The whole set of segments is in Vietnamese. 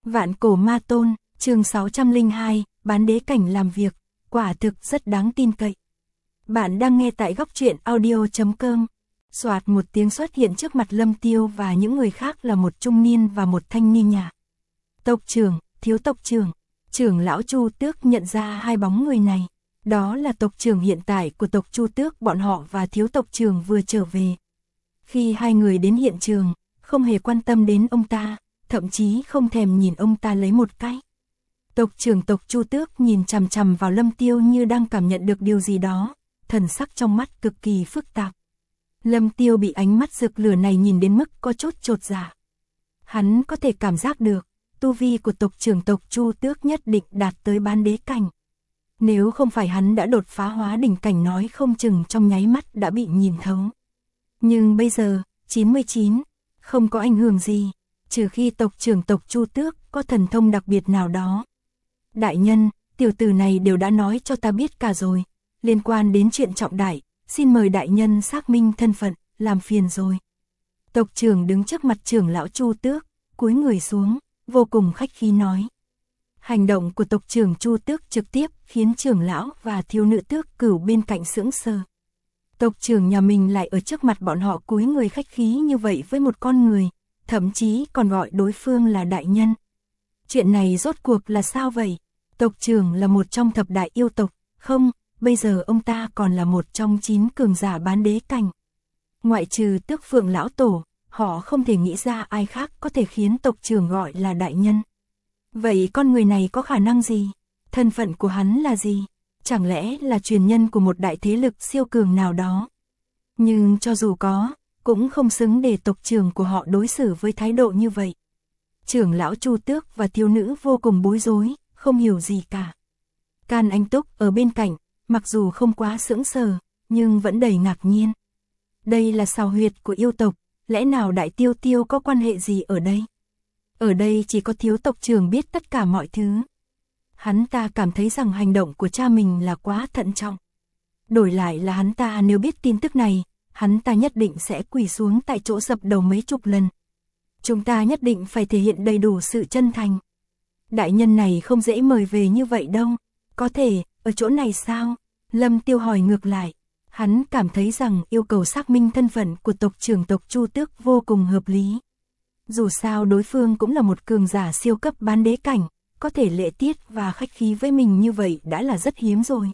Vạn cổ ma tôn, chương 602, bán đế cảnh làm việc, quả thực rất đáng tin cậy. Bạn đang nghe tại góc truyện audio.com. Soạt một tiếng xuất hiện trước mặt Lâm Tiêu và những người khác là một trung niên và một thanh niên nhà. Tộc trưởng, thiếu tộc trưởng, trưởng lão Chu Tước nhận ra hai bóng người này. Đó là tộc trưởng hiện tại của tộc Chu Tước bọn họ và thiếu tộc trưởng vừa trở về. Khi hai người đến hiện trường, không hề quan tâm đến ông ta, thậm chí không thèm nhìn ông ta lấy một cái. Tộc trưởng tộc Chu Tước nhìn chằm chằm vào Lâm Tiêu như đang cảm nhận được điều gì đó, thần sắc trong mắt cực kỳ phức tạp. Lâm Tiêu bị ánh mắt rực lửa này nhìn đến mức có chút chột dạ. Hắn có thể cảm giác được, tu vi của tộc trưởng tộc Chu Tước nhất định đạt tới bán đế cảnh. Nếu không phải hắn đã đột phá hóa đỉnh cảnh nói không chừng trong nháy mắt đã bị nhìn thấu. Nhưng bây giờ, 99, không có ảnh hưởng gì, trừ khi tộc trưởng tộc Chu Tước có thần thông đặc biệt nào đó. Đại nhân, tiểu tử này đều đã nói cho ta biết cả rồi, liên quan đến chuyện trọng đại, xin mời đại nhân xác minh thân phận, làm phiền rồi. Tộc trưởng đứng trước mặt trưởng lão Chu Tước, cúi người xuống, vô cùng khách khí nói. Hành động của tộc trưởng Chu Tước trực tiếp khiến trưởng lão và thiếu nữ Tước Cửu bên cạnh sững sờ. Tộc trưởng nhà mình lại ở trước mặt bọn họ cúi người khách khí như vậy với một con người, thậm chí còn gọi đối phương là đại nhân. Chuyện này rốt cuộc là sao vậy? Tộc trưởng là một trong thập đại yêu tộc, không, bây giờ ông ta còn là một trong 9 cường giả bán đế cảnh. Ngoại trừ Tước Phượng lão tổ, họ không thể nghĩ ra ai khác có thể khiến tộc trưởng gọi là đại nhân. Vậy con người này có khả năng gì? Thân phận của hắn là gì? Chẳng lẽ là truyền nhân của một đại thế lực siêu cường nào đó? Nhưng cho dù có, cũng không xứng để tộc trưởng của họ đối xử với thái độ như vậy. Trưởng lão Chu Tước và thiếu nữ vô cùng bối rối, không hiểu gì cả. Can Anh Túc ở bên cạnh, mặc dù không quá sững sờ, nhưng vẫn đầy ngạc nhiên. Đây là sào huyệt của yêu tộc, lẽ nào Đại Tiêu Tiêu có quan hệ gì ở đây? Ở đây chỉ có thiếu tộc trưởng biết tất cả mọi thứ. Hắn ta cảm thấy rằng hành động của cha mình là quá thận trọng. Đổi lại là hắn ta nếu biết tin tức này, hắn ta nhất định sẽ quỳ xuống tại chỗ dập đầu mấy chục lần. Chúng ta nhất định phải thể hiện đầy đủ sự chân thành. Đại nhân này không dễ mời về như vậy đâu. Có thể, ở chỗ này sao? Lâm Tiêu hỏi ngược lại. Hắn cảm thấy rằng yêu cầu xác minh thân phận của tộc trưởng tộc Chu Tước vô cùng hợp lý. Dù sao đối phương cũng là một cường giả siêu cấp bán đế cảnh, có thể lễ tiết và khách khí với mình như vậy đã là rất hiếm rồi.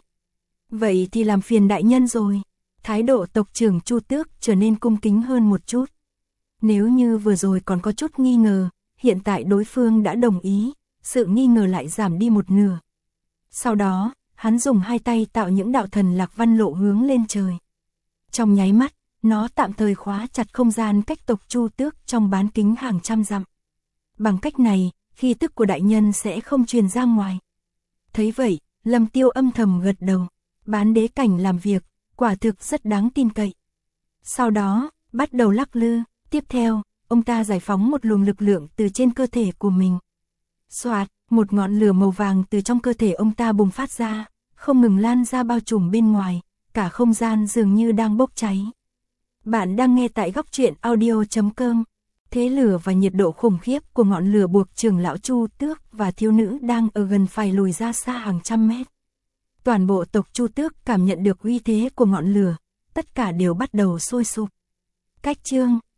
Vậy thì làm phiền đại nhân rồi. Thái độ tộc trưởng Chu Tước trở nên cung kính hơn một chút. Nếu như vừa rồi còn có chút nghi ngờ, hiện tại đối phương đã đồng ý, sự nghi ngờ lại giảm đi một nửa. Sau đó, hắn dùng hai tay tạo những đạo thần lạc văn lộ hướng lên trời. Trong nháy mắt, nó tạm thời khóa chặt không gian cách tộc Chu Tước trong bán kính hàng trăm dặm. Bằng cách này, khí tức của đại nhân sẽ không truyền ra ngoài. Thấy vậy, Lâm Tiêu âm thầm gật đầu. Bán đế cảnh làm việc, quả thực rất đáng tin cậy. Sau đó, bắt đầu lắc lư. Tiếp theo, ông ta giải phóng một luồng lực lượng từ trên cơ thể của mình. Xoạt, một ngọn lửa màu vàng từ trong cơ thể ông ta bùng phát ra, không ngừng lan ra bao trùm bên ngoài, cả không gian dường như đang bốc cháy. Bạn đang nghe tại góc truyện audio.com. Thế lửa và nhiệt độ khủng khiếp của ngọn lửa buộc trưởng lão Chu Tước và thiếu nữ đang ở gần phải lùi ra xa hàng trăm mét. Toàn bộ tộc Chu Tước cảm nhận được uy thế của ngọn lửa, tất cả đều bắt đầu sôi sục. Cách chương